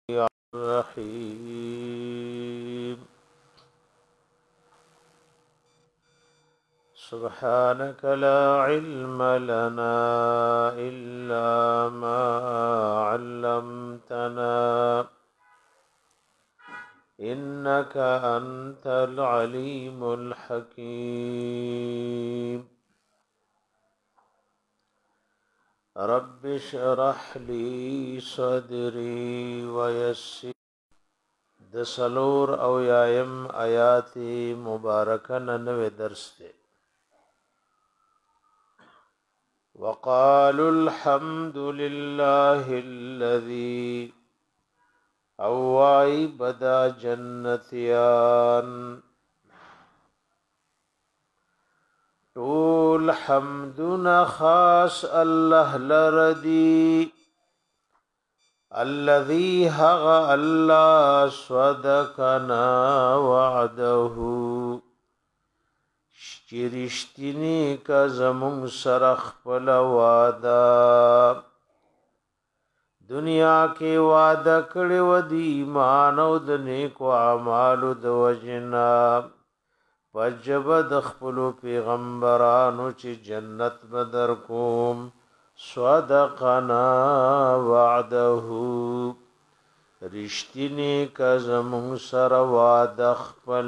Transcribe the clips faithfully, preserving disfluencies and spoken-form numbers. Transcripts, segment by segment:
الرحيم سبحانك لا علم لنا إلا ما علمتنا إنك أنت العليم الحكيم رب اشرح لي صدري ويسر د سلور او یایم آیات مبارکه ننوے درس دے وقالوا الحمد لله الذي اوائی بدا جنتیان طول حمدنا خاص الله لردی الذي هغ الله صدقنا وعده شرشتنی کا زمون سرخ پل وعدا دنیا کې وعده کړي و دی ایمان او د نیکو اعمالو د وجنا وجب د خپل پیغمبرانو چې جنت بدر کوم صدقنا وعده رشتینی کا زمون سر وعده خپل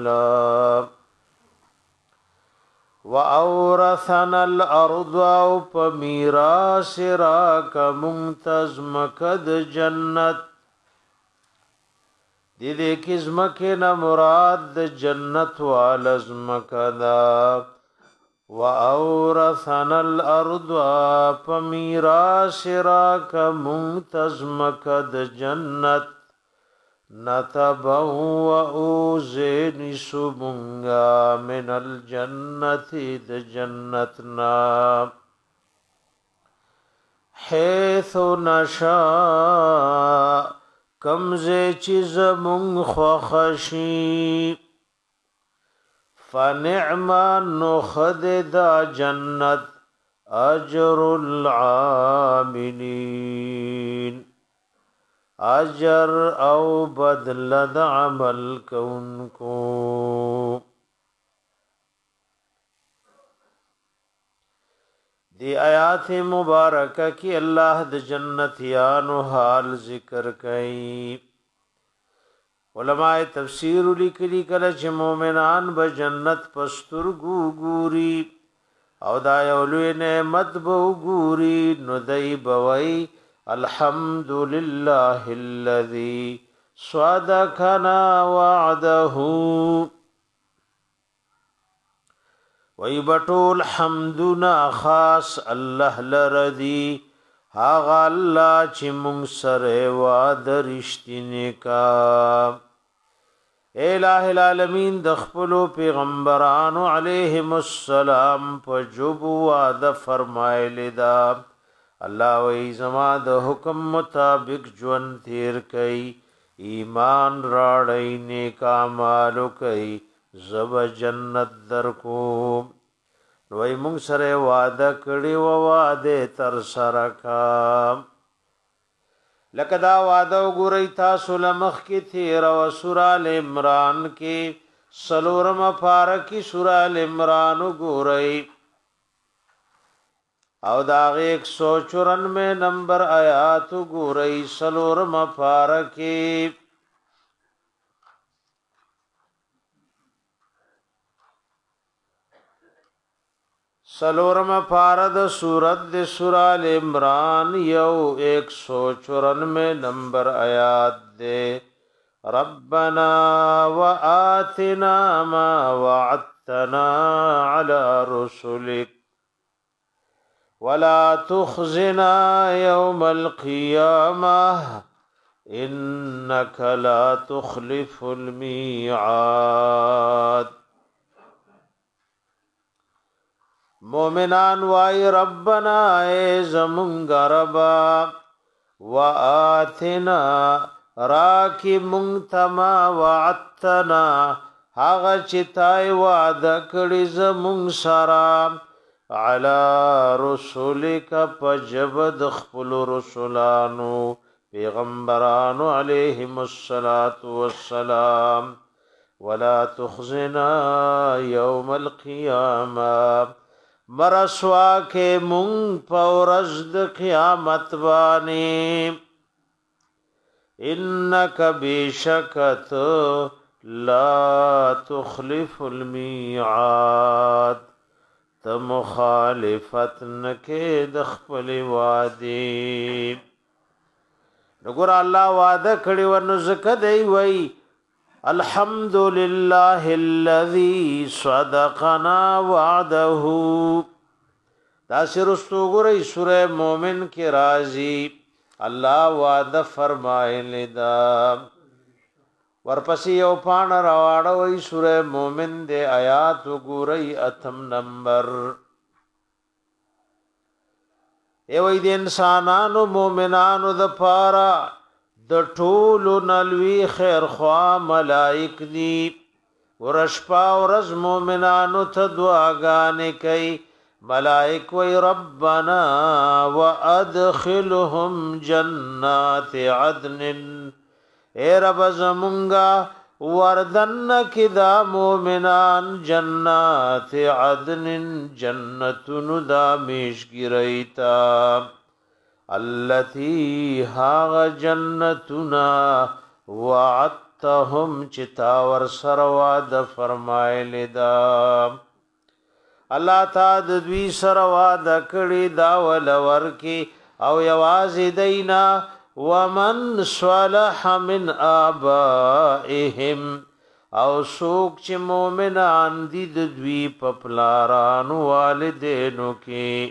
وَأَوْرَثَنَا الْأَرْضَ او په میراث راک ممتاز مکد جنت دې دې کې زمکه نه مراد د جنت والزمکدا وَأَوْرَثَنَا الْأَرْضَ په میراث راک ممتاز مکد جنت نتبوأ زین سبنگا من الجنت د جنتنا حیث نشاء کمزه چیز من خوخشی فنعم نخد دا جنت اجر العاملین اجر او بدل د عمل کونکو دی آیات مبارکه کی الله د جنتیانو حال ذکر کئ علماء تفسیر لیکلی کله چې مؤمنان به جنت پستر ګوري او دا یو لوی نعمت به ګوري نو دای بوي الحمد لله الذي صدقنا وعده ويبطول حمدنا خاص الله لردي هاغ الله چې مونږ سره وعده رښتینی کا الہ العالمین د خپل پیغمبرانو علیهم السلام په جوب وعده فرمایلی دا الله وی زما د حکم مطابق ژوند تیر کئ ایمان راړی نیک اعمال کئ زب جنت در کو وی مونږ سره وعده کړی و وعده تر سره کا لکه دا وعده وګورئ تاسو لمخ کې تیر او سورہ ال عمران کې سلورم پارکی سورہ ال عمران وګورئ او داغه ایک سو چورانوے نمبر آیات ګورئ سلور مفارکی سلور مفارد سورت د سورہ ال عمران یو ایک سو چورانوے نمبر آیات دے ربنا وآتنا ما وعدتنا على رسلك ولا تخزنا يوم القيامة إنك لا تخلف الميعاد مومنان وای ربنا اے زمونږ ربا وآتنا راکی مونږ وعدتنا هغه چې تای وعده کړی زمونږ سره على رسولک پجبد خپل رسولانو پیغمبرانو علیهم الصلاة والسلام ولا تخزنا یوم القیامة مرسوا کے مونگ پورز د قیامت بانی انک بیشکت لا تخلف المیعاد تمخالفت نکے دخپل وادی نګور الله وعده کړی ورنو زکه دی وای الحمدلله الذي صدقنا وعده دا سرستو ګورې سوره مومن کې راځي الله وعده فرمایلی دا ورپسې یو پان راوړ وای سوره مومن دې آیات ګورې اتم نمبر ای وای د انسانانو مومنانو د پارا د ټولو نلوی خیر خوا ملائک دی ورشپا ورز مومنانو ته دعاګانې کوي ملائک وی ربنا وادخلهم جنات عدن اے رب زمونگا وردن کدا مومنان جنات عدن جنتن دا میشگریتا التي هاغ جنتنا وعدتهم چتا ور سرواد فرمایلی دا الله تا د دوی سرواد کړي دا ول ورکی او یوازې دینا ومن صالح من آبائهم او سوک چې مومنان دي د دوی په پلارانو والدینو کې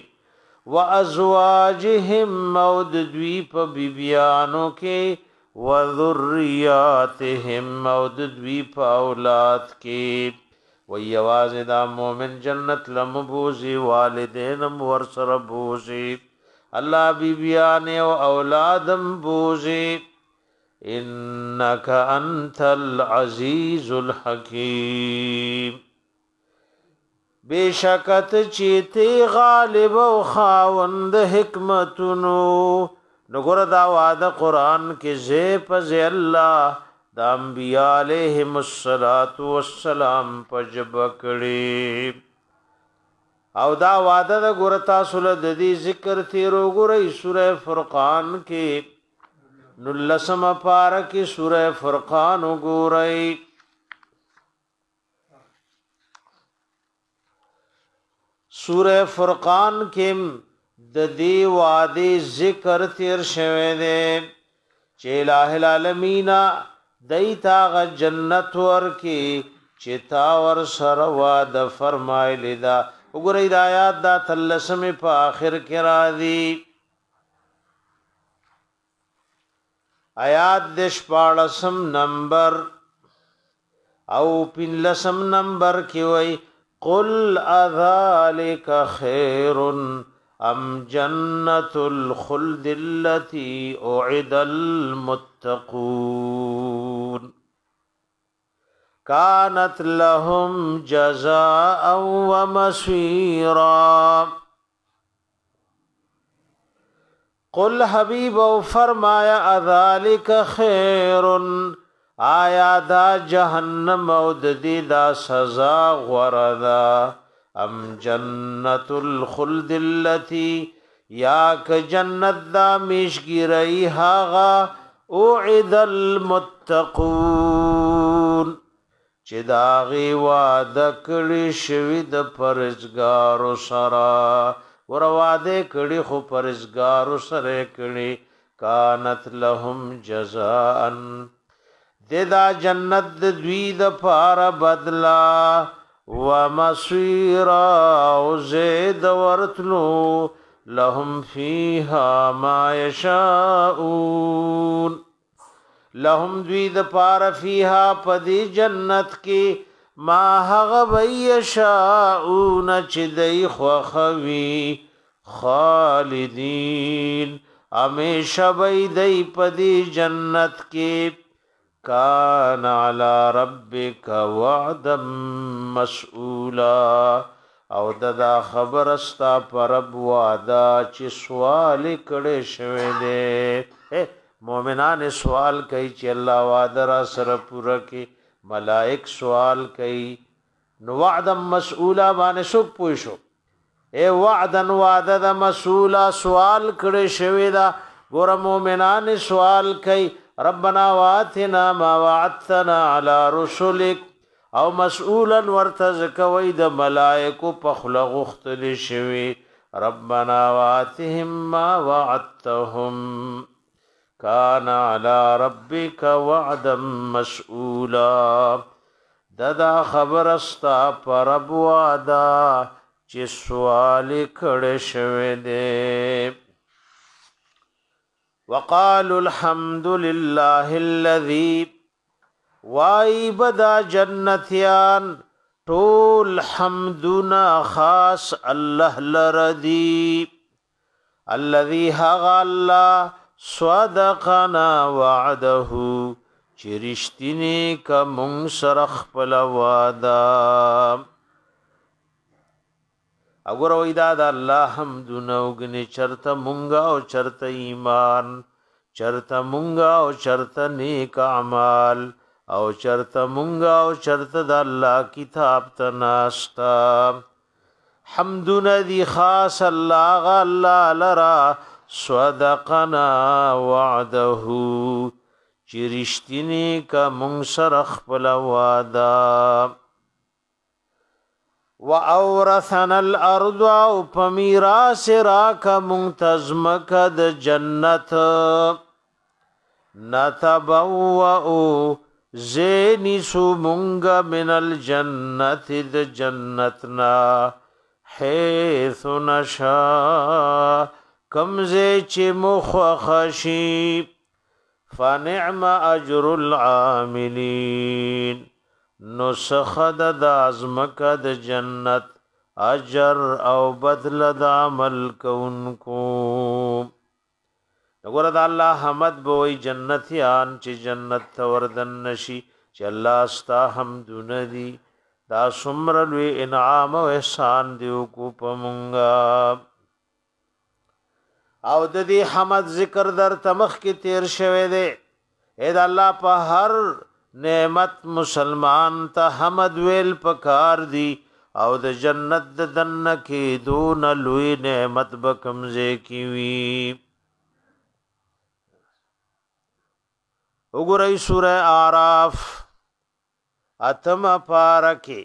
وازواجهم مود دوی په بیبیانو کې وذریاتهم مود دوی په اولاد کې وی आवाज دا مومن جنت لمبوزی والدینم ورسر بوزی الله بیبیان او اولادم بوزی انک انت العزیز الحکیم بیشکت چیتی غالب او خاوند حکمتونو نګور دا وعده قران کې زه پز الله د انبیاء علیهم الصلاۃ والسلام پجب کړي او دا وعده د ګور تاسو له د دې ذکر تیرو ګورې سوره فرقان کې نلسم پار کې سوره فرقان وګورئ سوره فرقان کې د دې وعده ذکر تیر شوه دي چې الٰه العالمین دیتا غ جنت ور کی چتا ور سر وعده فرمایلی دا وګورئ د آیات دا تلسم په اخر کې را دي آیات د شپاړسم نمبر او پنځلسم نمبر کې وای قل اذالک خیر ام جنت الخلد التي اعد المتقون كانت لهم جزاء ومصيرا قل حبیب او فرمایا اذالک خیر آیا دا جهنم او د دې دا سزا غوردا ام جنت الخلد التي یا ک جنت دا میشګری هاغه اوعد المتقون چې دا غي وعده کړي شوی د پرزګارو سره ور وعده کړي خو پرزګارو سره کړي کانت لهم جزاء ددا جنت دوی د پار بدلا ومصيرا وزيد ورتلو لهم فيها ما يشاءون لهم دوی د پار فيها پدی جنت کی ما هغ يشاءون چدی خوخوي خالدين همیشه بی دی پدی جنت کی کان علی ربک وعدا مسئولا او ددا خبر استا پر رب وعدا چې سوال کړي شوی دی مومنان سوال کوي چې الله وعده را سره پوره کې ملائک سوال کوي نو وعدا مسئولا باندې شو پوښو اے وعدن وعده د مسئولا سوال کړي شوی دا ګور مومنان سوال کوي ربنا واتنا ما وعدتنا على رسلك او مسئولا ورتزکوي د ملائکو په خلق غختل شوی ربنا واتهم ما وعدتهم كان على ربك وعدا مسئولا ددا خبر استا پر رب وعدا چې سوال کړه شوی دی وقالوا الحمد لله الذي وای بدا جنتیان طول حمدنا خاص الله لردی الذي هغ الله صدقنا وعده چرشتنی کا مون سرخ پل وعدا اگر ویدا دا الله حمدنا وګنی چرته مونږه او چرته ایمان چرته مونږه او چرته نیک اعمال او چرته مونږه او چرته د الله کتاب تناستا حمدنا دی خاص الله غ الله لرا صدقنا وعده چرشتنی کا مون سرخ پل وعدا واورثنا الارض او پمیراث راک منتظمک د جنت نتبوؤ زینی سومنگ من الجنت د جنتنا حیث نشا کمزے چی مخخشی فنعم اجر العاملین نو سخد د ازمکه د جنت اجر او بدل د عمل کوونکو وګوره د الله حمد بوئی جنتیان چې جنت توردن نشي چې الله استا حمد ندی دا سمر لوی انعام او احسان دیو کو پمونګه او د دې حمد ذکر در تمخ کې تیر شوه دی اې د الله په هر نعمت مسلمان ته حمد ویل پکار دی او د جنت د دن کې دون لوی نعمت بکمزه کی وی وګورئ سورہ اعراف اتم پارکه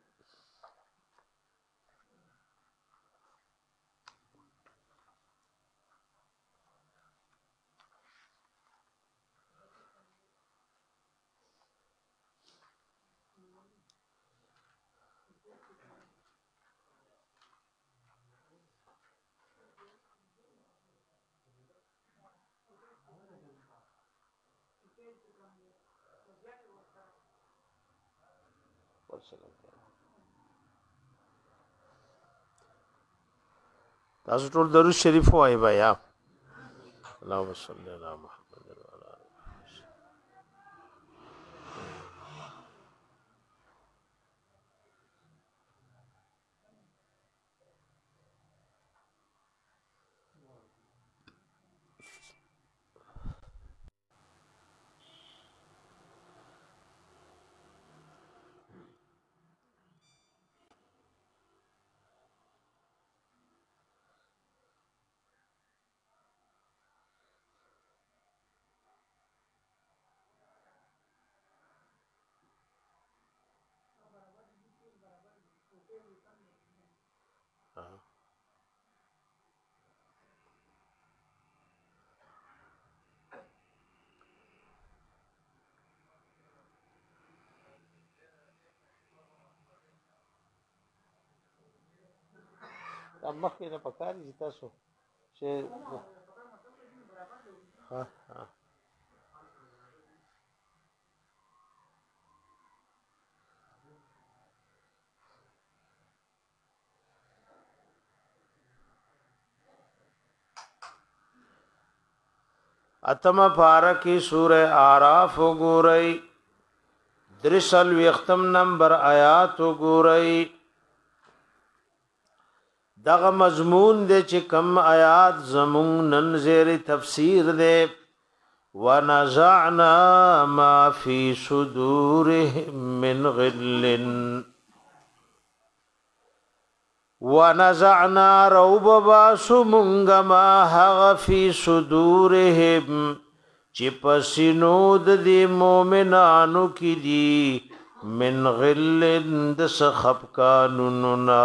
تاسو ټول درود شریف وایي بیا اللهم صل علی محمد وعلى آله مخکې نه پکاري چې تاسو چې ها ها اتم پارکی سورہ اعراف وګورئ درسل وختم نمبر آیات وګورئ دغه مضمون دې چې کم آیات زمون نن زیر تفسیر دې ونزعنا ما في صدورهم من غل ونزعنا روب باسو منگا ما هغ فی صدورهم چی پسینود دی مومنانو کی دی من غل دس خفکانونا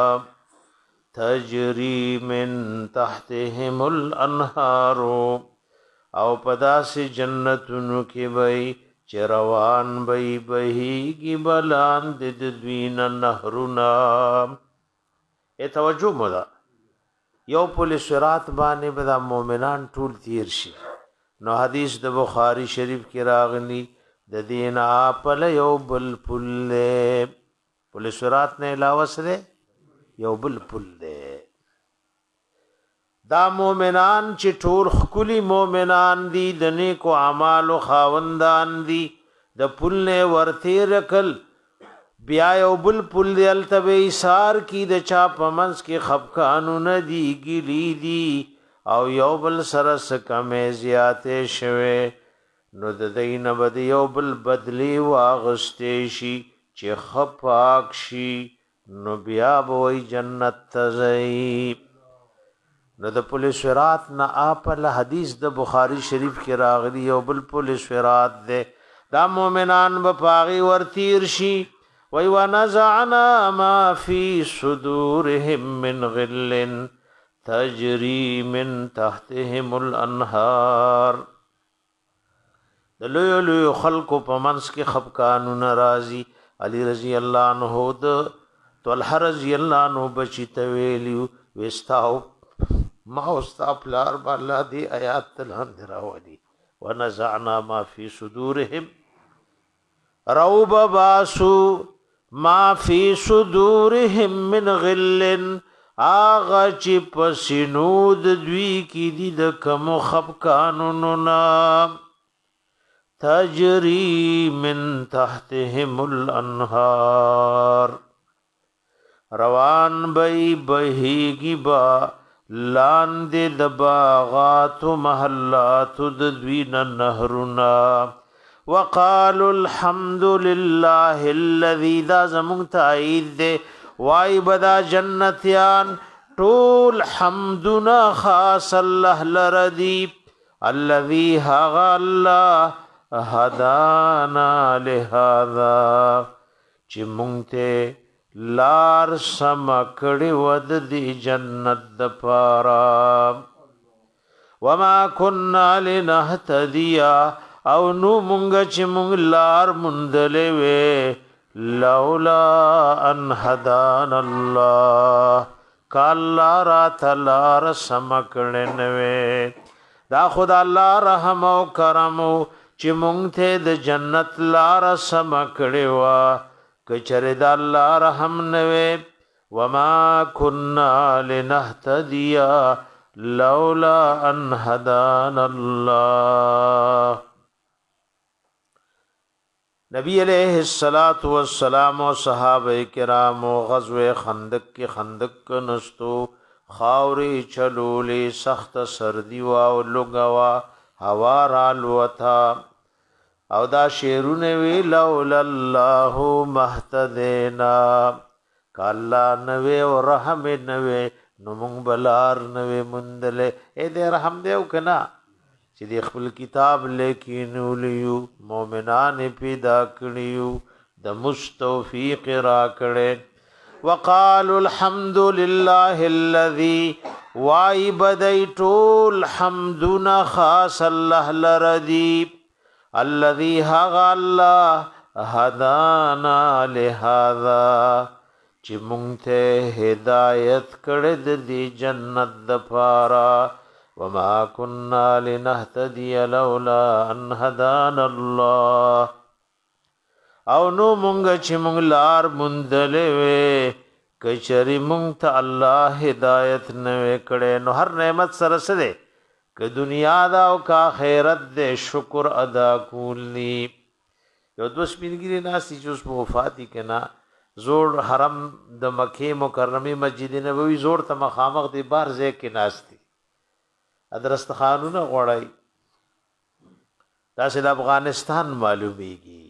تجری من تحتهم الانهارو او پداسی جنتونو کی بئی چروان بئی بہیگی بلان دد دوین نهرونا اے توجہ مودا یو پولیس صراط باندې بدا مومنان ټول تیر شي نو حدیث د بخاری شریف کې راغلی د دین اپل یو بل پل پولیس صراط نه علاوه سره یو بل پل دا مومنان چې ټول خکلی مومنان دي د نیکو اعمالو خاوندان دي د پل نه ورته رکل بیا یو بل پل دی التبه ایثار کی د چا پمنس کی خفقانو ندی گلی دی او یو بل سرس کمه زیاته شوه نو د دین بد یو بل بدلی واغسته شي چې خپاک شي نو بیا وای جنت تزئی نو د پولیس صراط نه اپل حدیث د بخاری شریف کې راغلی یو بل پولیس صراط ده دا مومنان به پاغي ورتیر شي وی ونزعنا ما فی صدورهم من غل تجری من تحتهم الانهار دلو لو خلق پمنس کی خفقانو ناراضی علی رضی اللہ عنہ د طلحہ رضی اللہ عنہ بچی تویلیو وستاو ما استا پلار بالا دی آیات تلان دراولی ونزعنا ما فی صدورهم روب باسو ما فی صدورهم من غل آغا چی پسینود دوی کی دی دکم خفقانو نام تجری من تحتهم الانهار روان بئی بہیگی با لاند دباغات محلات ددوین نهرنا وقالوا الحمد لله الذي ذا زمون تایید دے وای بدا جنتیان طول حمدنا خاص الله لردی الذي هغ الله هدانا لهذا چې مونږ ته لار سمکړی ود دی جنت د پارا وما كنا لنهتدي او نو مونږ چې مونږ لار مندلې وې لولا ان هدانا الله کالا را تلار سمکړن وې دا خدا الله رحم او کرم چې مونږ ته د جنت لار سمکړې وا کچره د الله رحم نوې وما كنا لنهتدي لولا ان هدانا الله نبی علیہ الصلات والسلام او صحابه کرام غزوه خندق کې خندق نستو خاوري چلولې سخت سردی وا او لګوا هوا را لوتا او دا شیرونه وی لولا الله مهتدینا کالا نوې او رحم نوې نو مونږ بلار نوې مندله اے دې رحم دیو کنا چې د خپل کتاب لیکینو لیو مؤمنان پیدا کړیو د مستوفیق را کړي وقالوا الحمد لله الذي وای بدای ټول حمدنا خاص الله لردی الذي هغ الله هدانا لهذا چې مونږ ته هدایت کړې د دې جنت د پارا وما كنا لنهتدي لولا ان هدانا الله او نو مونږ چې مونږ لار مندلې وې کچري مونږ ته الله هدایت نه وکړې نو هر نعمت سره سره ک دنیا دا او کا خیرت دې شکر ادا کولی یو دوس مینګری ناسي چې اوس وفاتی کنا زور حرم د مکه مکرمه مسجد نبوي زور ته مخامخ دی بار ځای کې ناشتي ادرست خانونه غړای داسې د افغانستان معلومیږي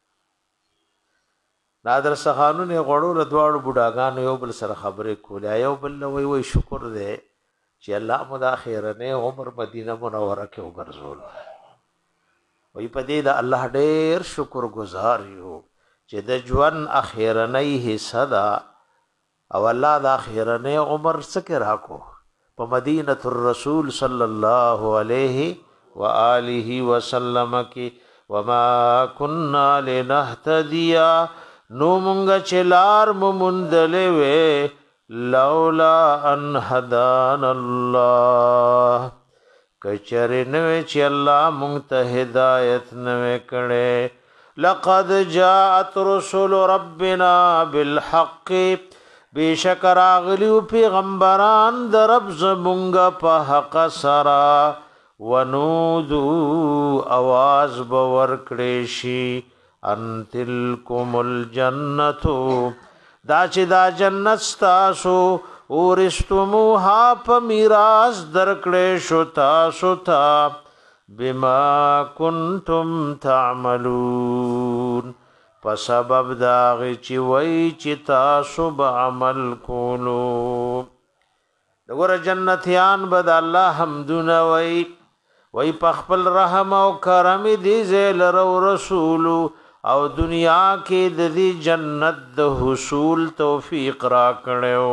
نادر سخانون غړو له دواړو بوډاګانو یو بل سره خبرې کولې یو بل وی وی شکر دی چې الله مو د اخرنه عمر مدینه منوره کې وګرځول وی په دې د الله ډېر شکر گزار یو چې د ژوند اخرنه حصہ دا او الله د اخرنه عمر سکه راکو په مدینه الرسول صلی الله علیه و آله وسلم کې وما كنا لنهتدي نو مونږ چلار ممندلې وې لولا ان هدان الله کچره نو چې الله مونږ ته هدایت نو کړي لقد جاءت رسل ربنا بالحق بشکر اغلیو پیغمبران در رب زمونږ په حق سرا ونودو आवाज باور کړي شي ان تلکم الجنتو دا چې دا جنت تاسو ورستموها په میراث درکړې شو تاسو ته بما کنتم تعملون په سبب دا چې وای چې تاسو به عمل کولو دغه جنتیان بد الله حمدونه وای وای په خپل رحم او کرم دې زل رسول او دنیا کې د دې جنت د حصول توفیق را کړو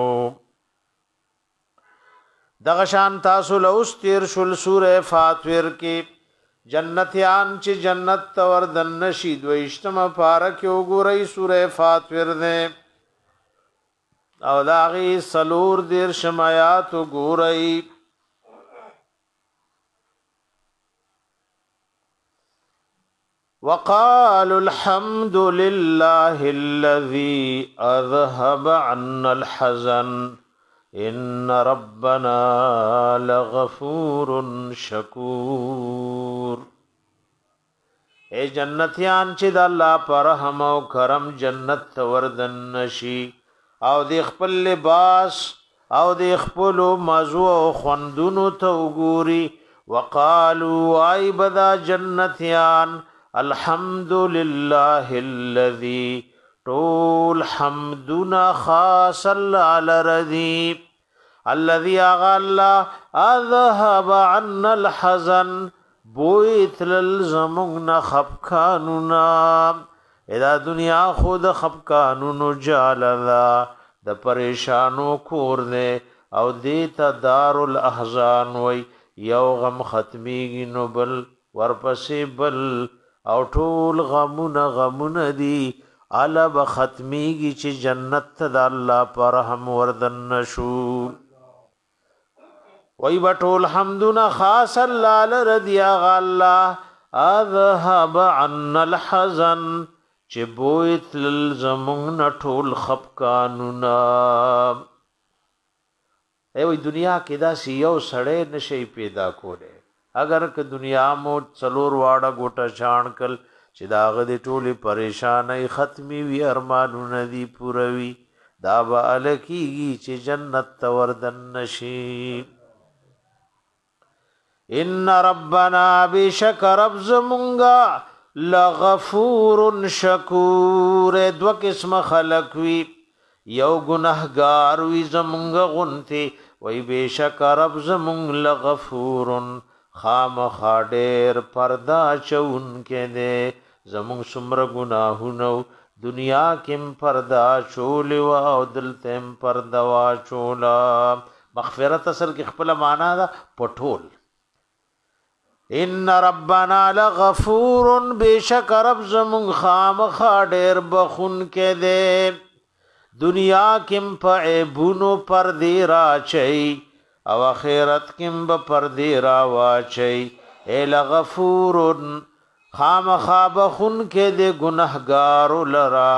دغه شان تاسو له اوس تیر شول سوره فاتیر کې جنتیان چې جنت تور دن نشي دویشتمه پاره کې وګورئ سوره فاتیر ده او داغي سلور دیر شمایات وګورئ وقالوا الحمد لله الذي أذهب عنا الحزن إن ربنا لغفور شكور اے جنتیان چې د الله پر رحم او کرم جنت وردن نشي او د خپل لباس او د خپل مزو او خوندونو ته وګوري وقالوا اي بدا جنتیان الحمد لله الذي طول حمدنا خاص على رضي الذي اغلا اذهب عنا الحزن بويت للزمون خفقاننا اذا دنیا خود خفقانونو جالذا د پریشانو کور نه او دیتا دار الاحزان وي یو غم ختمیږي نو بل ورپسې بل او ټول غمونه غمونه دي الا بختمیږي چې جنت د الله پر رحم وردن نشو وای بټول حمدنا خاص الله رضی الله اذهب عنا الحزن چې بویت للزمون ټول خفقانونا ای وای دنیا کې دا سیو سړې نشي پیدا کوله اگر که دنیا مو څلور واړه ګوټه شانکل چې داغه د ټوله پریشانای ختمي وی ارمانونه دی پوروي دا به الکیږي چې جنت توردن نشي ان ربنا بشکر ابزمونگا لغفور شکور دو قسم خلق وی یو گناهگار وی زمونگا غنتی وی بشکر ابزمونگ لغفور خام خاډیر پردا چون کې دے زمون سمر گناهونو دنیا کم پردا چول او دل تم پردا وا چولا مغفرت اصل کې خپل معنا دا پټول ان ربنا لغفور بشک رب زمون خام خاډیر بخون کې دے دنیا کم پعبونو پردی را چي او اخرت کم با پردی را واچی اے لغفورن خام خواب خون کے دے گناہگارو لرا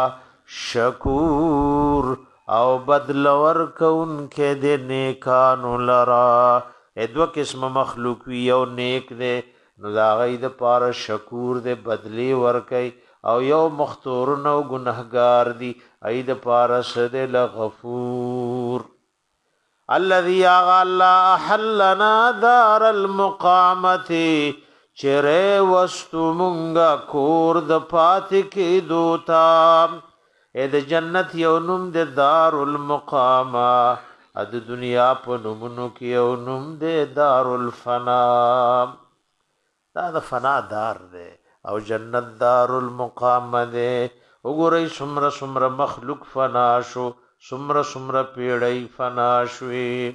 شکور او بدلور کون کے دے نیکانو لرا اے دو قسم مخلوق وی یو نیک دے نو دا غی دا پارا شکور دے بدلی ورکی او یو مختورن او گناہگار دی ای دا پارا سدے لغفور الذي اغلا احلنا دار المقامه چره وستو مونگا کور د پاتې کې دوتا اې د جنت یو نوم د دار المقامه د دنیا په نومونو کې یو نوم د دار الفنا دا د فنا دار دی او جنت دار المقامه دی وګورئ څومره څومره مخلوق فنا شو څومره څومره پیړۍ فنا شوي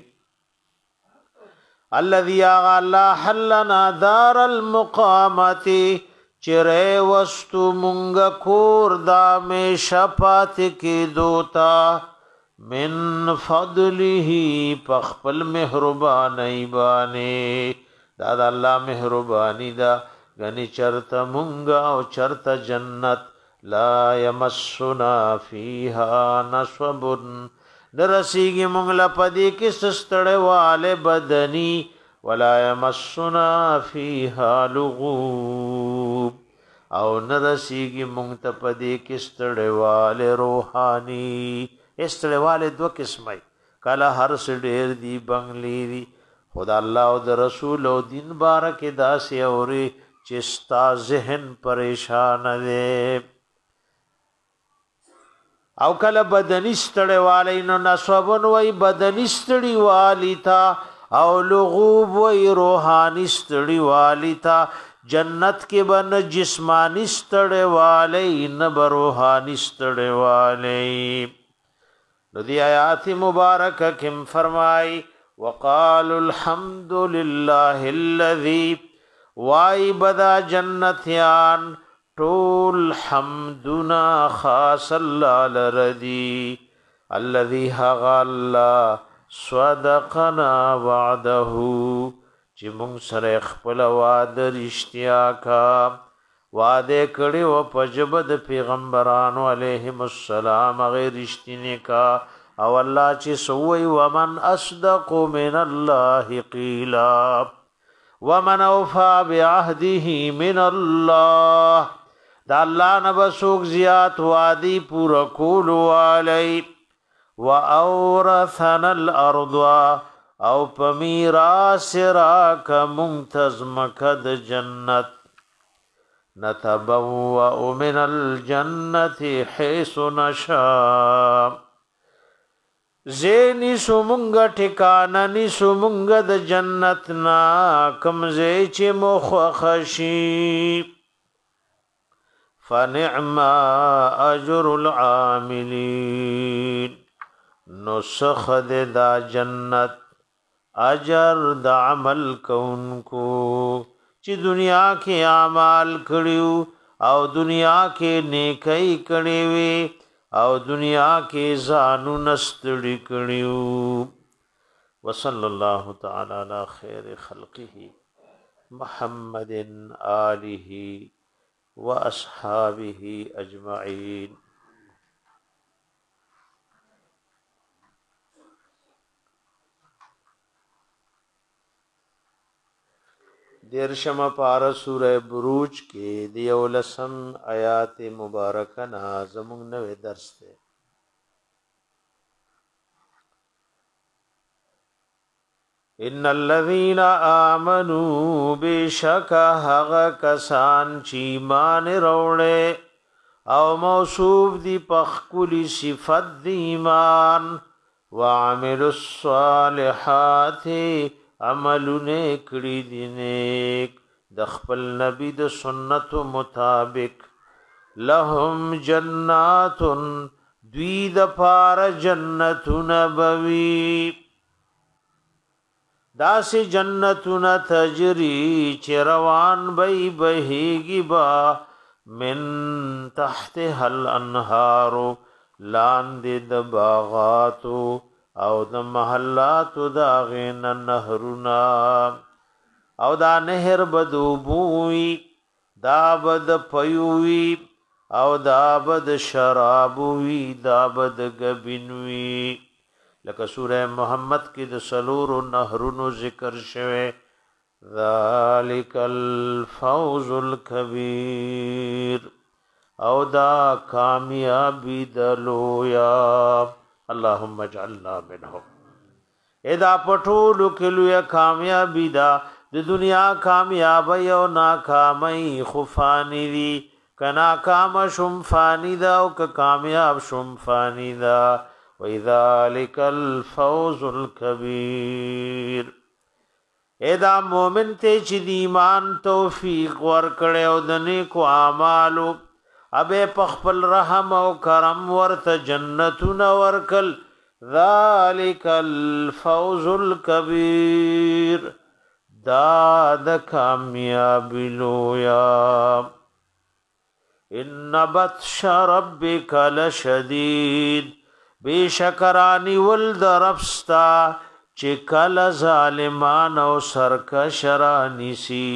الذي الله حلنا دار المقامه چره وستو مونږ کور دا می شپات کې دوتا من فضله پخپل مهربانی بانی دا دا الله مهربانی دا غنی چرته مونږ او چرته جنت لا يمسنا فيها نصب درسیږي مونږ لا پدې کې سستړې والے بدني ولا يمسنا فيها لغوب او نرسیږي مونږ ته پدې کې ستړې والے روحاني استړې والے دو قسمه کله هر سډېر دی بنگلې دی خدا الله او د رسول او دین بارک داسې اوري چې ستا ذهن پریشان دی او کله بدني ستړی والی نو نسبن وای بدني ستړی والی تا او لغوب وای روحانی ستړی والی تا جنت کې بن جسمانی ستړی والی نه روحانی ستړی والی نو دی آیات مبارکه کم فرمای وقالوا الحمد لله الذي وای بدا جنتیان طول حمدنا خاص الله لردی الذي حق الله صدقنا وعده چې مونږ سره خپل وعده رښتیا کا وعده کړي او پجبد پیغمبرانو علیهم السلام غیر رښتینی کا او الله چې سوئی ومن اصدق من الله قیلا ومن اوفى بعهده من الله دا الله نه بسوک زیات وادي پورا کول علی واورثنا الارض او پمیراث راک منتظم کد جنت نتبوأ من الجنه حيث نشاء زینی سومنگا ٹھکانا نی سومنگا د جنت نا کمزے چی مخخشی فنعم اجر العاملین نسخ دا جنت اجر دا عمل کون کو چی دنیا کے اعمال کڑیو او دنیا کے نیکی کڑیوی او دنیا کې زانو نستړي کړیو وصلی الله تعالی علی خیر خلقه محمد آله واصحابه اجمعین دیرشم پارا سورہ بروج کے دیولسم آیات مبارکہ نازمون نوے درس دے ان الذین آمنوا بشک حق کسان چیمان روڑے او موصوف دی پخکلی صفت دی ایمان وعملوا الصالحات عملونه کړي دي نیک د خپل نبی د سنت مطابق لهم جنات دوی د پار جنتون بوي داس جنتون تجري چروان بي بهيږي با من تحتها الانهار لاندې د باغاتو او د محلات دا غین نهرنا او دا نهر بدوبوي دا بد پيوي او دا بد شرابوي دا بد غبنوي لکه سوره محمد کې د سلور نهرونو ذکر شوه ذالک الفوز الكبير او دا کامیابی دلویا اللهم اجعلنا منهم اذا پټولو کلو یا کامیابی دا د دنیا کامیابی او ناکامی خفانی دی کنا کام شم فانی دا او که کامیاب شم فانی دا وَذَلِكَ الْفَوْزُ الْكَبِيرُ اے دا مومن تے چی دی ایمان توفیق ورکڑے او دنیکو آمالو ابے پخپل رحم او کرم ورت جنتون ورکل ذَلِكَ الْفَوْزُ الْكَبِيرُ دا دا کامیابی لویا ان بطش ربک لشدید بے شکرانی ولد رفستا چکل ظالمان او سرکشرانی سی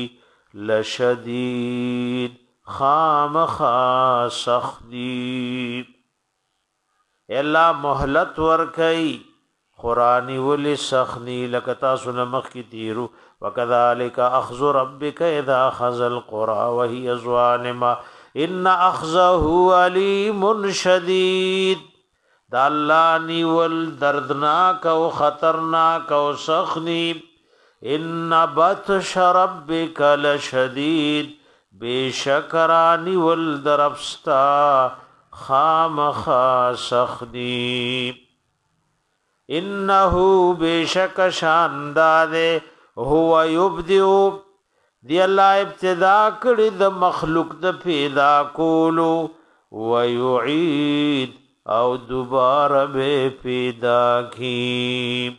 لشدید خام خاص سختی اللہ محلت ورکی قرآنی ولی سخنی لکتا سنمخ کی تیرو وکذالک اخذ ربک اذا اخذ القرى وهي ظالمہ ان اخذه علیم شدید دا اللہ نیول دردناک و خطرناک و سخنی ان بطش ربک لشدید بے شکرانی والدربستا خام خا سخنی انہو بے شک شاندادے هو یبدئ دی اللہ ابتدا کړي د مخلوق د پیدا کولو ويعيد او دوباره به پیدا کی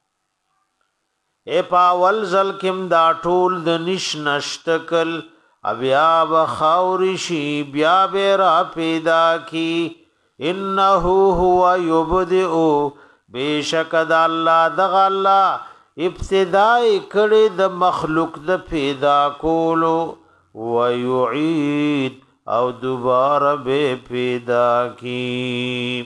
اے پاول زل کم دا ټول د نش نشتکل بیا بخاورشی بیا بیرا پیدا کی انه هو یبدئ بیشک د الله دغ الله ابتدائی کړي د مخلوق د پیدا کولو ويعيد او دوباره به پیدا کی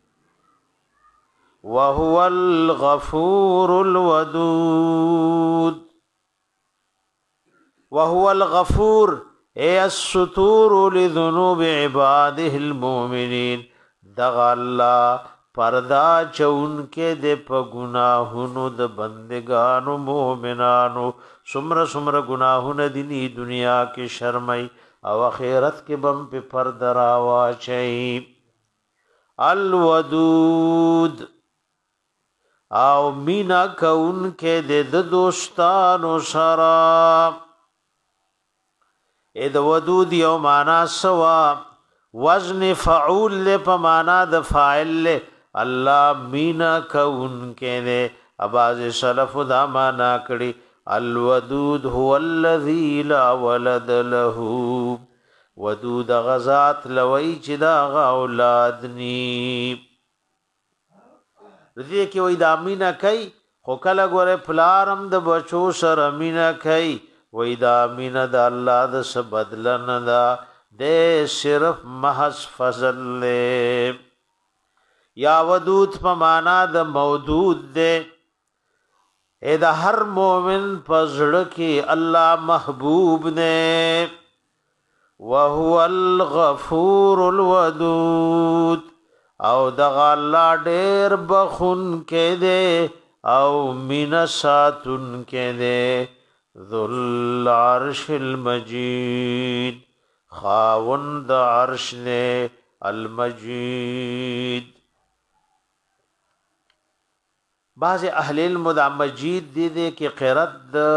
وهو الغفور الودود وهو الغفور اي الستور لذنوب عباده المؤمنين دغ الله پردا چون کې د په گناهونو د بندگانو مومنانو سمر سمر گناهونه دي دنیا کې شرمای او آخرت کې بم په پردا راواچي الودود او مینا کون کې د دوستانو سره اې د ودود یو معنا سوا وزن فعول له په معنا د فاعل له اللہ مینا کون کے نے اباز سلف دا مانا کڑی الودود هو الذی لا ولد له ودود غزات لوی چی دا غا اولاد نی رضی کی وی دا مینا کئی خو کلا گوره پلارم دا بچو سر مینا کئی وی دا مینا دا اللہ دا سبدلن دا دے صرف محض فضل لے یا ودود په معنا د موجود دے اے د هر مومن پزړه کې الله محبوب نے وهو الغفور الودود او د الله ډېر بخون کې دے او مینا ساتون کې دے ذل عرش المجید خاوند عرش نے المجید بعض اهل علم د مجید دی دی کی قرات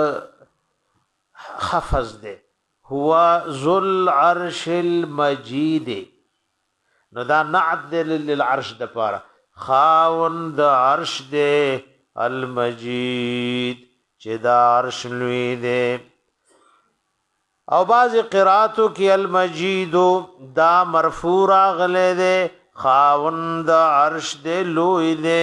د حفظ دی هو ذل عرش المجید نو دا نعت للعرش د پاره خاوند عرش دی المجید چې دا عرش لوی دی او بعض قراتو کی المجید دا مرفوع غله دی خاوند عرش دی لوی دی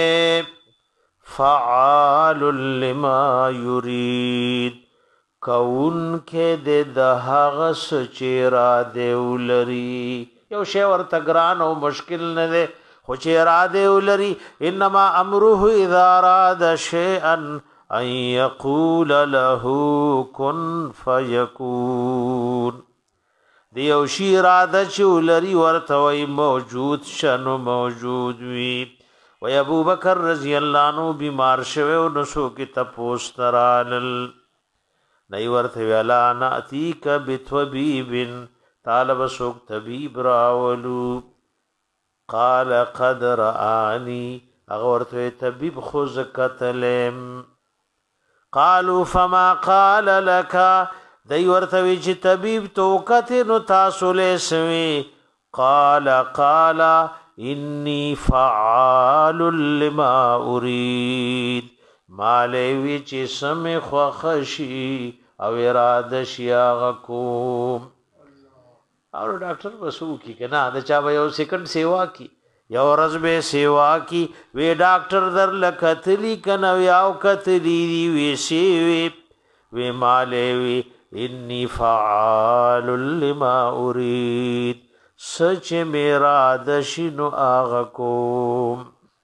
فعال لما يريد کون کې د دهغه سچرا دیولري یو شی ورته ګران او مشکل نه ده خو چې را دیولري انما امره اذا اراد شيئا ان يقول له كن فيكون دی یو شی را د چولري ورته وي موجود شنو موجود وي و ابو بکر رضی اللہ عنہ بیمار شوه او نسو کی تپوس ترالل نئی ورته ویلا ناتیک بطبیب طالب سوک طبیب راولو قال قد رآنی اغه ورته طبیب خوز قتلم قالوا فما قال لك دی ورته وی چې طبیب تو کته نو تاسو له سوي قال قال اني فعال لما اريد مالوی چې سم خوخشي او اراده شي هغه کوم او ډاکټر وسو کی کنه دا چا به یو سکند سیوا کی یو ورځ به سیوا کی وی ډاکټر در لکتلی کنه یاو کتلی وی سی وی وی مالوی انی فعال لما اريد سچ میرا دشنو آغا کوم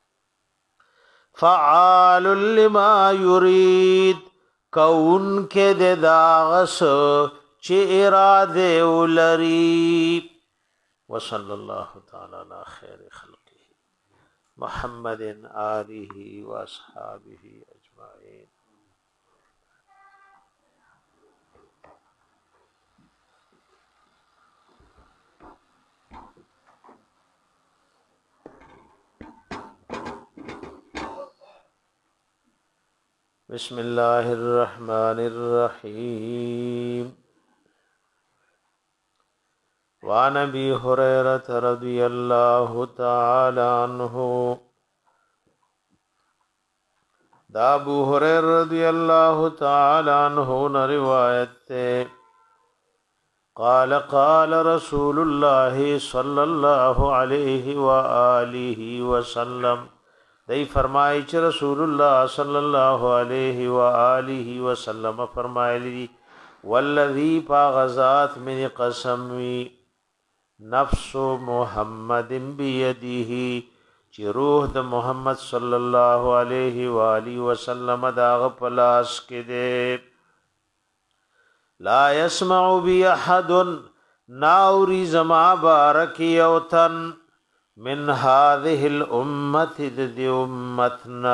فعال لما يريد کون کے دے داغس چه اراده ولری وصلی اللہ تعالی علی خیر خلقه محمد آله واصحابه اجمعین. بسم الله الرحمن الرحيم. وعن ابي هريره رضي الله تعالى عنه دا ابو هريره رضي الله تعالى عنه نے روایت ہے قال قال رسول الله صلى الله عليه واله وسلم دی فرمائی چې رسول الله صلی الله علیه و آله وسلم فرمایلی والذی پاغزات من قسم وی نفس محمد بیده چې روح د محمد صلی الله علیه و آله وسلم داغ پلاس کې دے لا يسمع بی احد ناوری زما بارک یوتن من هذه الامه ذ امتنا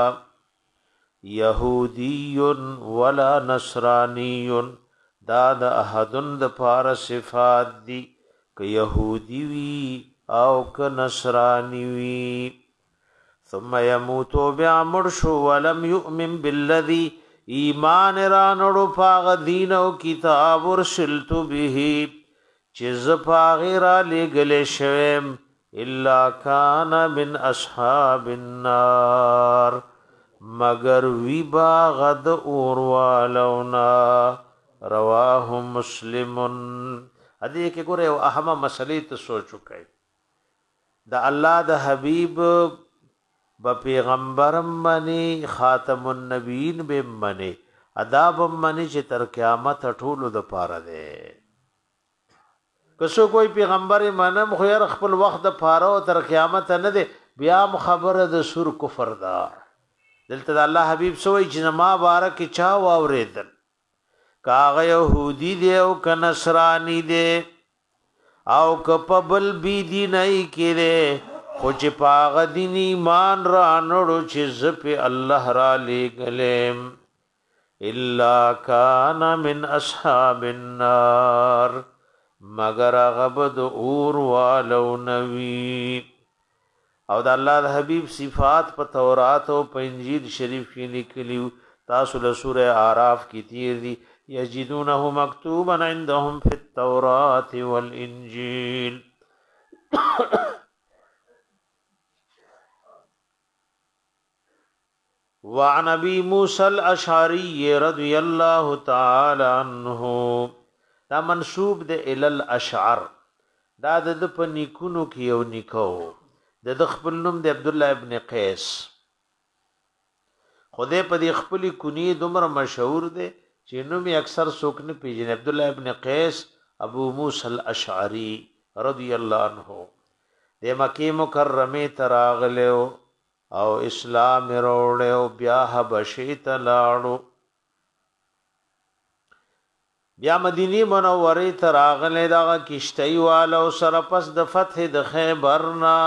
يهودي ولا نصراني دا د احدن د پار صفات دي ک يهودي وي او ک نصراني وي ثم يموت بعمرش ولم يؤمن بالذي ایمان رانړو پاغ دین او کتاب ورسلت به چز پاغرا لګل شوم الا کان من اصحاب النار مگر وی باغد اور والونا رواه مسلم. ادي کې ګوره او اهم مسلې ته سوچو کوي د الله د حبيب ب پیغمبرم منی خاتم النبیین به منی ادب منی چې تر قیامت ټولو د پاره ده. کسو کوئی پیغمبر منم خو ير خپل وخت د پاره او تر قیامت نه ده بیا خبره د سور کفر ده. دلته د الله حبيب سوې چې ما بارک چا واوریدل کاغه يهودي دی او ک نصراني دی او ک پبل بي دي نه کړي خو چې پاغ دین ایمان را نړو چې زپ الله را لګلم الا کان من اصحاب النار مگر غبد اور والو نوی. او د الله د حبیب صفات په تورات او په انجیل شریف کې لیکلي تاسو له سوره اعراف کې تیر دي یجدونه مکتوبا عندهم فی التوراۃ والانجیل. وعن ابي موسى الاشعري رضي الله تعالى عنه دا منسوب د الال اشعر دا د په نیکونو کې یو نیکو د خپل نوم د عبد الله ابن قیس خوده په دې خپل کونی دومره مشهور دی چې نوم یې اکثر څوک نه پیژني. عبد الله ابن قیس ابو موسی الاشعری رضی الله عنه د مکه مکرمه تراغله او اسلام وروړو بیا حبشې ته لاړو بیا مدینی منوره ته راغله دا کشتۍ والو سره پس د فتح د خیبر نا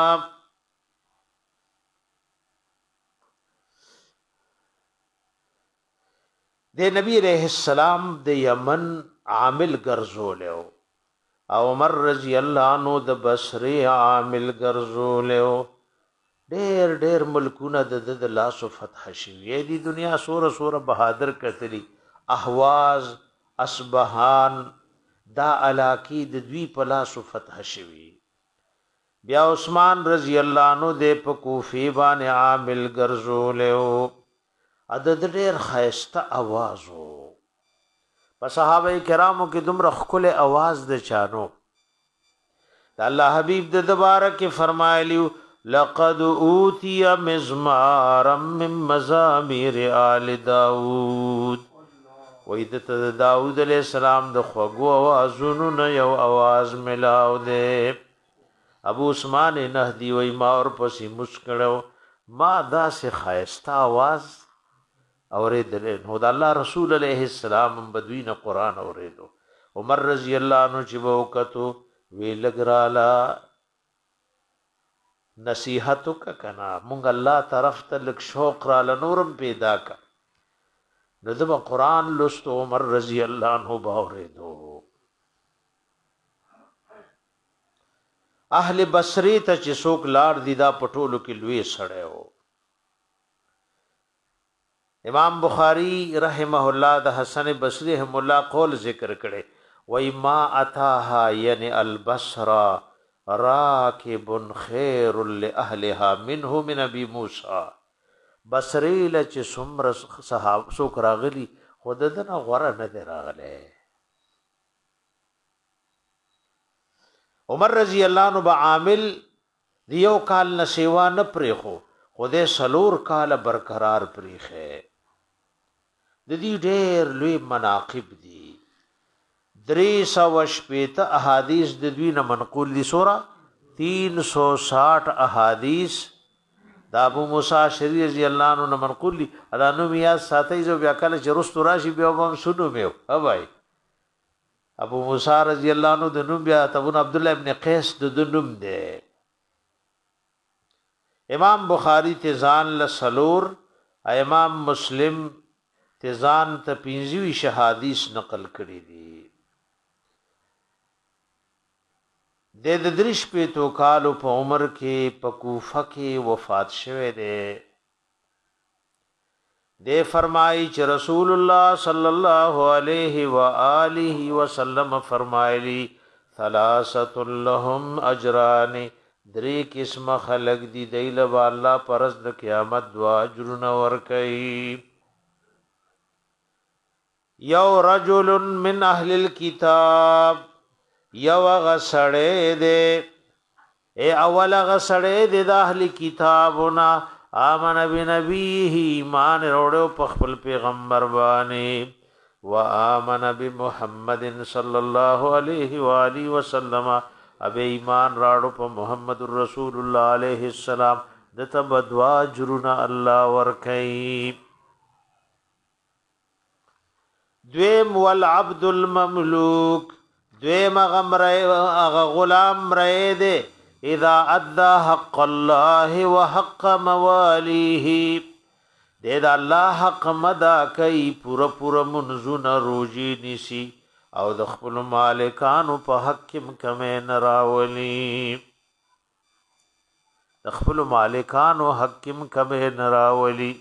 د نبی علیہ السلام د یمن عامل ګرځولیو او عمر رضی الله عنه د بصری عامل ګرځولیو ډېر ډېر ملکونه د د لاسو فتح شوی دی دنیا سوره سوره بهادر کتلی احواز اصبهان دا علاقی د دوی په لاسو فتح شوی بیا عثمان رضی الله عنه د په کوفی باندې عامل ګرځولیو عدد ډېر خیسته आवाज وو په صحابه کرامو کې دومره خپل आवाज د چانو د الله حبیب د دوباره کې فرمایلی لقد اوتی مزمارا من مزامیر آل داود وې د داود علیہ السلام د خوږو आवाजونو نه یو आवाज ملاو دی ابو عثمان نهدی وې ما اور پسې مسکړو ما دا سه خیسته आवाज اوریدل نو د الله رسول علیه السلام بدوین قران اوریدو عمر رضی الله عنه چې وکتو وی لګرالا نصیحتو کا کنا مونږ الله طرف ته لک شوق را لنورم پیدا کا نو د قران لست عمر رضی الله عنه باوریدو اهل بصری ته چې څوک لاړ دي دا پټولو کې لوی سړیو امام بخاری رحمه الله د حسن بصری رحم الله قول ذکر کړي وای ما اتاها یعنی البصرا راکب خیر لاهلها منه من ابي موسی بصری لچ سمر صحاب سو کراغلی خود دنه غره نه دراغله عمر رضی الله عنه بعامل دیو کال نسیوا نه پریخو خوده سلور کال برقرار پریخه د دې ډېر لوی مناقب دي درې سو شپېته احادیث د دوی نه منقول دي سورہ تین سو ساٹھ احادیث دا ابو موسی شری رضی الله عنه نه منقول دي ادا نو بیا ساتي جو بیا کله چرست راشي بیا هم سنو میو هاوای ابو موسی رضی الله عنه د نوم بیا تبون عبد الله ابن قیس د نوم دی امام بخاری تزان لسلور امام مسلم تزان ته پنځوي شهادیث نقل کړي دي د درش په تو کالو په عمر کې په کوفه کې وفات شوه دي د فرمایي چې رسول الله صلی الله علیه و آله وسلم فرمایلی ثلاثه لهم اجران درې قسم خلق دي دیل با الله پرز د قیامت دعا اجرونه ور کوي یو رجل من اهل الكتاب یو غسړې دې اے اول غسړې دې د اهل کتابنا آمن بنبیه ایمان وروړو په خپل پیغمبر باندې و آمن بمحمد صلی الله علیه و آله وسلم اب ایمان راړو په محمد رسول الله علیه السلام د تبدوا جرنا الله ور کوي دویم والعبد المملوک دویم غمره غلام رئے دے اذا ادى حق الله وحق مواليه دے دا الله حق مدا کوي پورا پورا منزون روجي نسی او د خپل مالکانو په حق کې کمه نراولي د خپل مالکانو حق کې کمه نراولي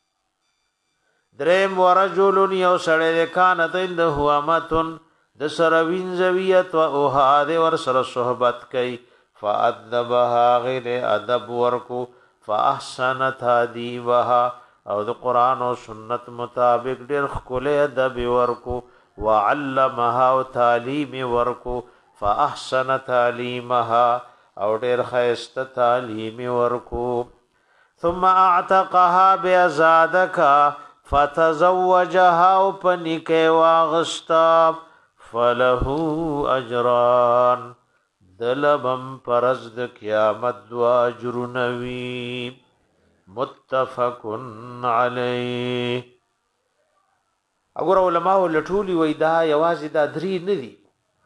دریم ورجل یو سړی کان تند هو متن د سروین زویت او اوهاد ور سره صحبت کوي فادبها غیر ادب ورکو فاحسن تادیبها او د قران او سنت مطابق ډیر خله ادب ورکو وعلمها او تعلیم ورکو فاحسن تعلیمها او ډیر خیسته تعلیم ورکو ثم اعتقها بازادک فتزوجها او پنیکه واغستا فله اجران دلبم پرز د قیامت دوا اجرنوی متفقن علی اگر علماء لټولی وای دا یوازې دا درې نه دي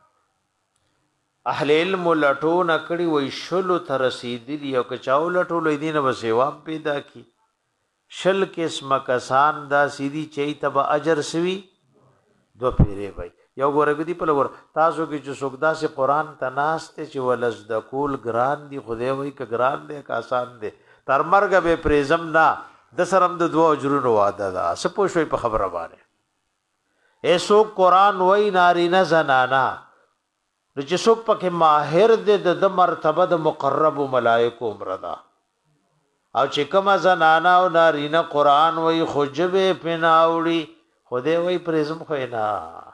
اهل علم لټو نکړي وای شلو تر رسیدلی او کچاو لټول دینه به ثواب پیدا کی شل قسم کسان دا سیدی چي تب اجر سوي دو پیره وای یو ګورګدی په لور تاسو کې چې څوک دا سي قران تناسته چې ولز د کول ګران دی خدای وای ک ګران دی ک آسان دی تر مرګ به پریزم نا د سرم د دوه اجرونو واده دا سپو شوي په خبره باندې ایسو قران وای نارینه زنانا د چې څوک پکې ماهر دی د مرتبه د مقرب ملائکه مردا او چې کومه زنانا او نارینه قران وای خوجبه پناوړي خدای وای پرېزم خو نه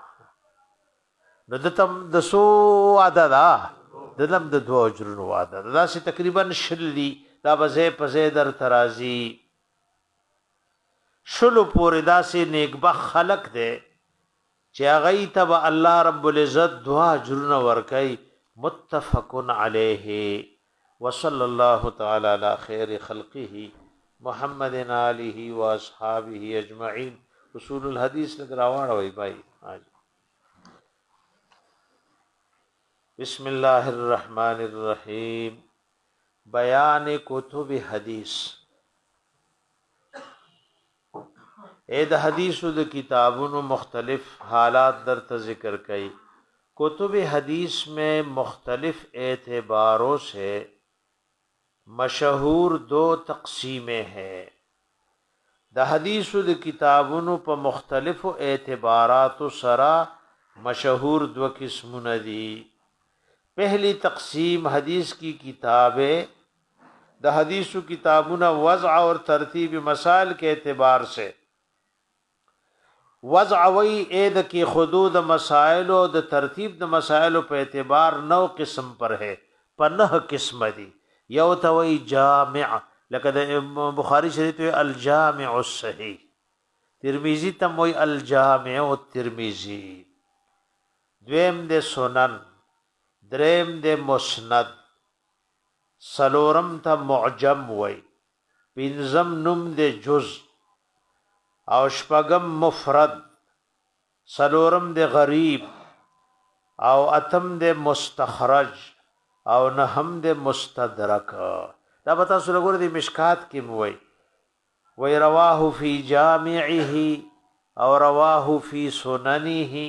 نو دتم د سو عددا دلم د دوه اجرونو عددا دا سي تقریبا شلی دا بزه پزه در ترازی شلو پوری دا سي نیکبخ خلق دے چې هغه ته الله رب العزت دعا اجرونه ورکي متفق علیه وصلی الله تعالی علی خیر خلقه محمد آله و اصحابہ اجمعین اصول الحدیث لګراوړ وای بھائی بسم الله الرحمن الرحیم بیان کتب حدیث اے د حدیثو د کتابونو مختلف حالات در ته ذکر کئی کتب حدیث میں مختلف اعتباروں سے مشہور دو تقسیمیں ہیں د حدیثو د کتابونو په مختلف اعتبارات سرا مشہور دو قسمونه دي پہلی تقسیم حدیث کی کتابیں د حدیثو کتابونه وضع اور ترتیب مسائل کے اعتبار سے وضع وی اید کی حدود مسائل و د ترتیب د مسائل په اعتبار نو قسم پر ہے پر نه قسم دی یو توي جامع لکه د بخاری شریف الجامع الصحیح ترمذی تم وی الجامع الترمذی دویم د سنن دریم د مسند سلورم ته معجم وی پنځم نوم د جز او شپغم مفرد سلورم د غریب او اتم د مستخرج او نهم د مستدرک دا پتا سره ګور د مشکات کې موي وی رواه فی جامعه او رواه فی سننه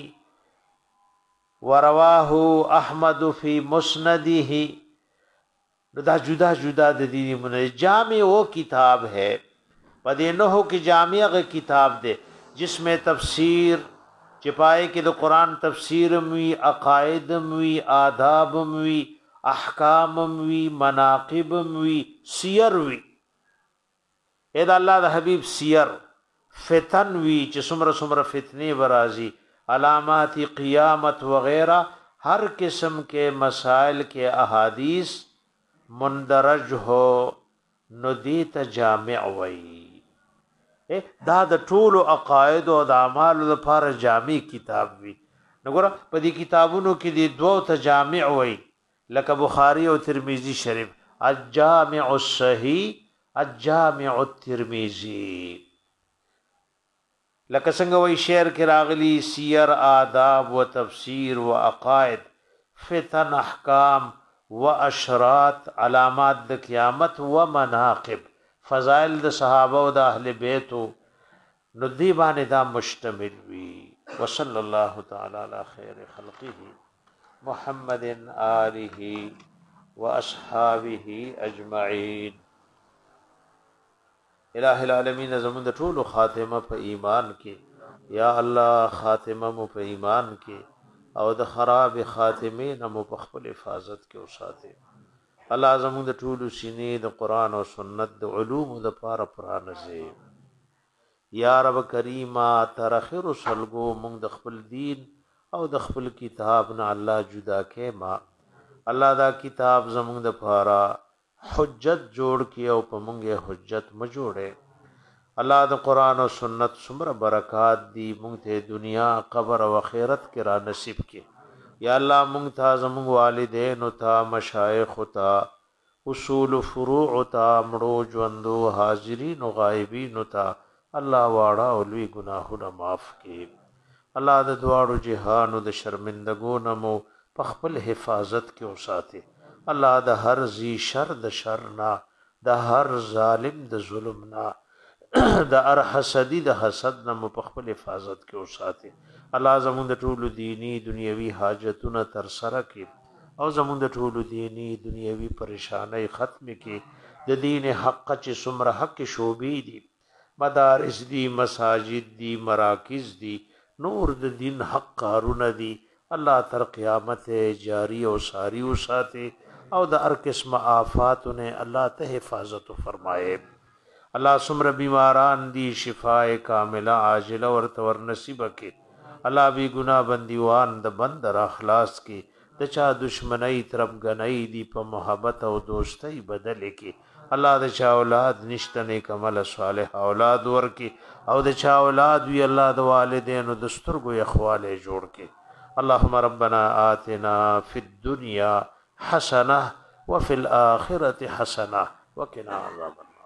ورواه احمد فی مسنده دا جدا جدا د دې من جامع وہ کتاب ہے پدې نو کی جامع غ کتاب دے جس میں تفسیر چپائے کہ د قرآن تفسیر وی عقائد وی آداب وی احکام وی مناقب وی سیر وی اے د الله د حبیب سیر فتن وی چې سمره سمره فتنی برازی علامات قیامت وغیرہ ہر قسم کے مسائل کے احادیث مندرج ہو ندیت جامع وی دا د ټولو عقاید او د اعمال لپاره جامع کتاب وی نګور په دې کتابونو کې د دوه ته جامع وی لکه بخاری او ترمذی شریف الجامع الصحیح الجامع الترمذی لکه څنګه وی شعر کې راغلی سیر آداب و تفسیر و عقائد فتن احکام و اشرات علامات د قیامت و مناقب فضائل د صحابه او د اهل بیت نو دی باندې دا مشتمل وی وصلی الله تعالی علی خیر خلقه محمد آله و اصحابه اجمعین الہ العالمین زمون د ټولو خاتمه په ایمان کې یا الله خاتمه مو په ایمان کې او د خراب خاتمه نه مو په خپل حفاظت کې اوساته الله زموږ د ټولو سینې د قران او سنت د علوم د پاره پرانځي یا رب کریما تر اخر سلګو موږ د خپل دین او د خپل کتاب نه الله جدا کې ما الله دا کتاب زموږ د پاره حجت جوړ کې او په موږ حجت م جوړه الله د قران او سنت څومره برکات دی موږ ته دنیا قبر او آخرت کې را نصیب کې یا الله مونږ ته زموږ والدین او ته مشایخ او ته اصول فروع او ته مړو ژوندو حاضرین او غایبین او ته الله واړه او لوی ګناهونه معاف کړي الله د دواړو جهان او د شرمندګو نه مو په خپل حفاظت کې اوساته الله د هر ذی شر د شر نه د هر ظالم د ظلم نه د ار حسدی د حسد نه مو په خپل حفاظت کې وساتي. الله زموږ د ټولو دینی دنیوي حاجتونه تر سره کړي او زموږ د ټولو دینی دنیوي پریشانای ختم کړي. د دین حق چې څومره حق شوبې دي، مدارس دي، مساجد دي، مراکز دي، نور د دین حق کارونه دي، الله تر قیامت جاری او ساری وساتي او د هر قسم آفاتونه الله ته حفاظت فرمایي. الله سمره بیماران دي شفاء کامله عاجله ورته ور نصیب کړي. الله بی گناہ بندیوان د بند را خلاص کړي. د چا دشمنی طرف غنۍ دي په محبت او دوستۍ بدل کړي. الله د چا اولاد نشته نیک عمل صالح اولاد ورکړي او د چا اولاد وی الله د والدینو د سترګو اخواله جوړ کړي. اللهم ربنا آتنا فی الدنيا حسنه وفي الاخره حسنه وقنا عذاب النار.